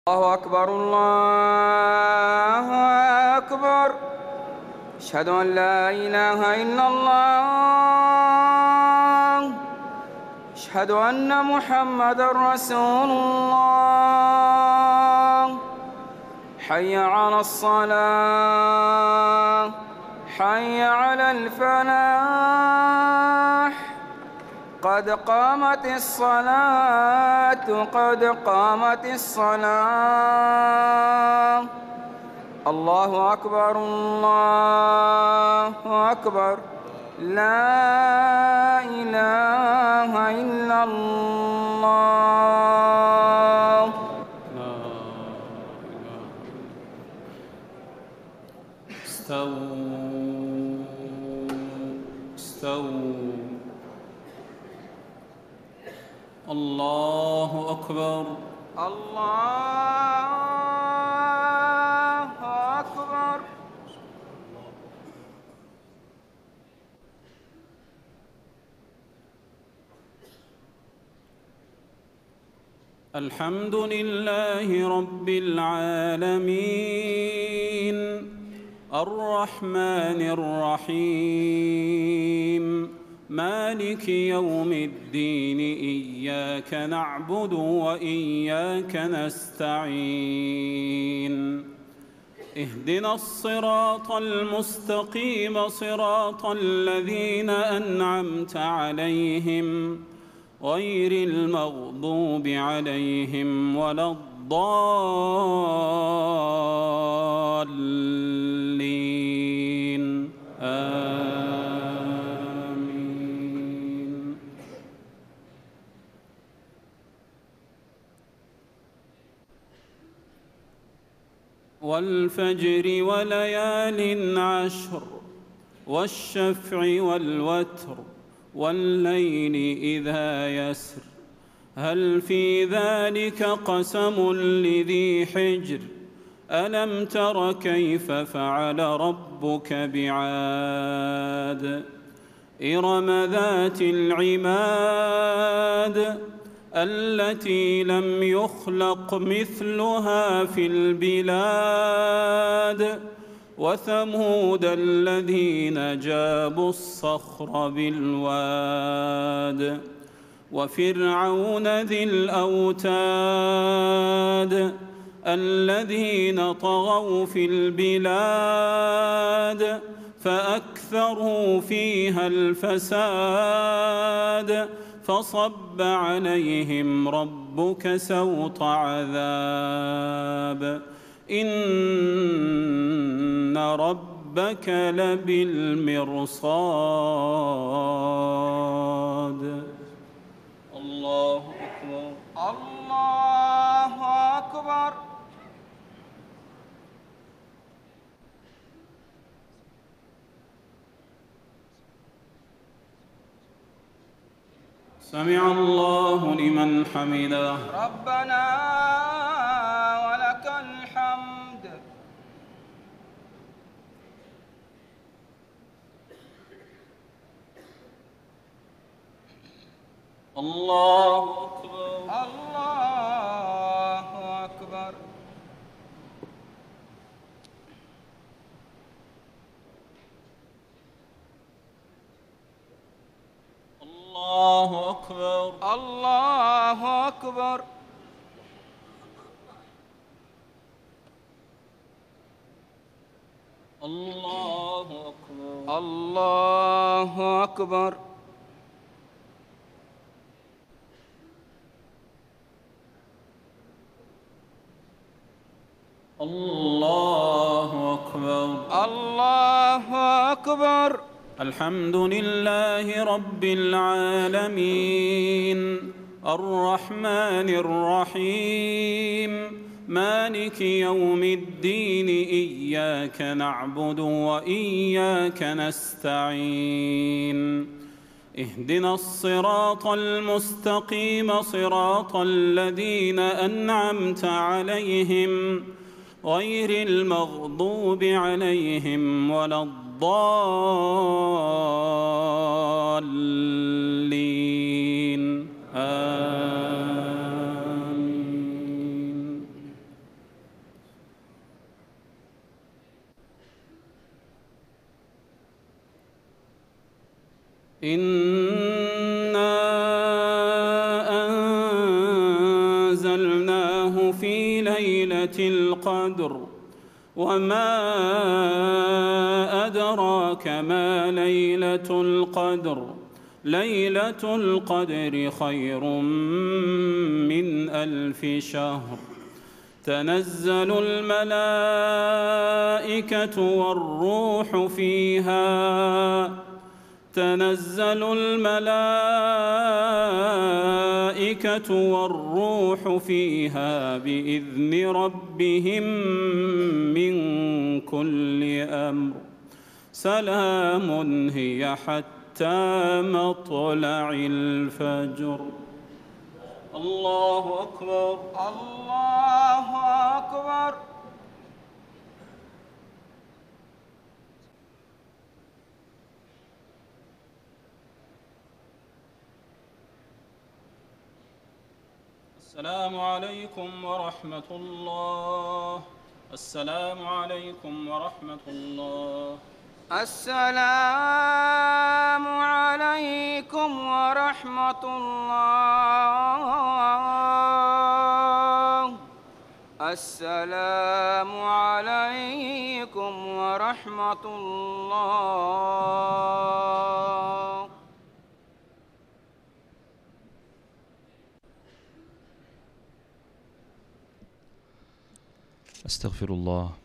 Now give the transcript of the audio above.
الله أكبر الله أكبر. أشهد أن لا إله إلا الله. أشهد أن محمدًا رسول الله. حي على الصلاة، حي على الفلاح. قد قامت الصلاة، قد قامت الصلاة. الله أكبر الله أكبر. لا إله إلا الله. لا إله. استووا استووا. الله أكبر الله أكبر. الحمد لله رب العالمين، الرحمن الرحيم، مالك يوم الدين. إياك نعبد وإياك نستعين. اهدنا الصراط المستقيم، صراط الذين أنعمت عليهم غير المغضوب عليهم ولا الضالين. آمين. والفجر وليال عشر، والشفع والوتر، والليل إذا يسر، هل في ذلك قسم لذي حجر؟ ألم تر كيف فعل ربك بعاد؟ إرم ذات العماد، التي لم يخلق مثلها في البلاد. وثمود الذين جابوا الصخر بالواد. وفرعون ذي الأوتاد، الذين طغوا في البلاد فأكثروا فيها الفساد. فصب عليهم ربك سوط عذاب، إن ربك لبالمرصاد. الله أكبر الله أكبر. سمع الله لمن حمده. ربنا ولك الحمد. الله أكبر الله أكبر. الله أكبر الله أكبر. الله أكبر الله أكبر. الله أكبر الله أكبر. الحمد لله رب العالمين، الرحمن الرحيم، مالك يوم الدين. إياك نعبد وإياك نستعين. اهدنا الصراط المستقيم، صراط الذين أنعمت عليهم غير المغضوب عليهم ولا الضالين. آمين. إنا أنزلناه في ليلة القدر وما أدراك ما ليلة القدر ليلة القدر خير من 1000 شهر تنزل الملائكة والروح فيها بإذن ربهم من كل أمر سلام هي حتى مطلع الفجر. الله أكبر الله أكبر. السلام عليكم ورحمة الله. السلام عليكم ورحمة الله. السلام عليكم ورحمة الله. السلام عليكم ورحمة الله. أستغفر الله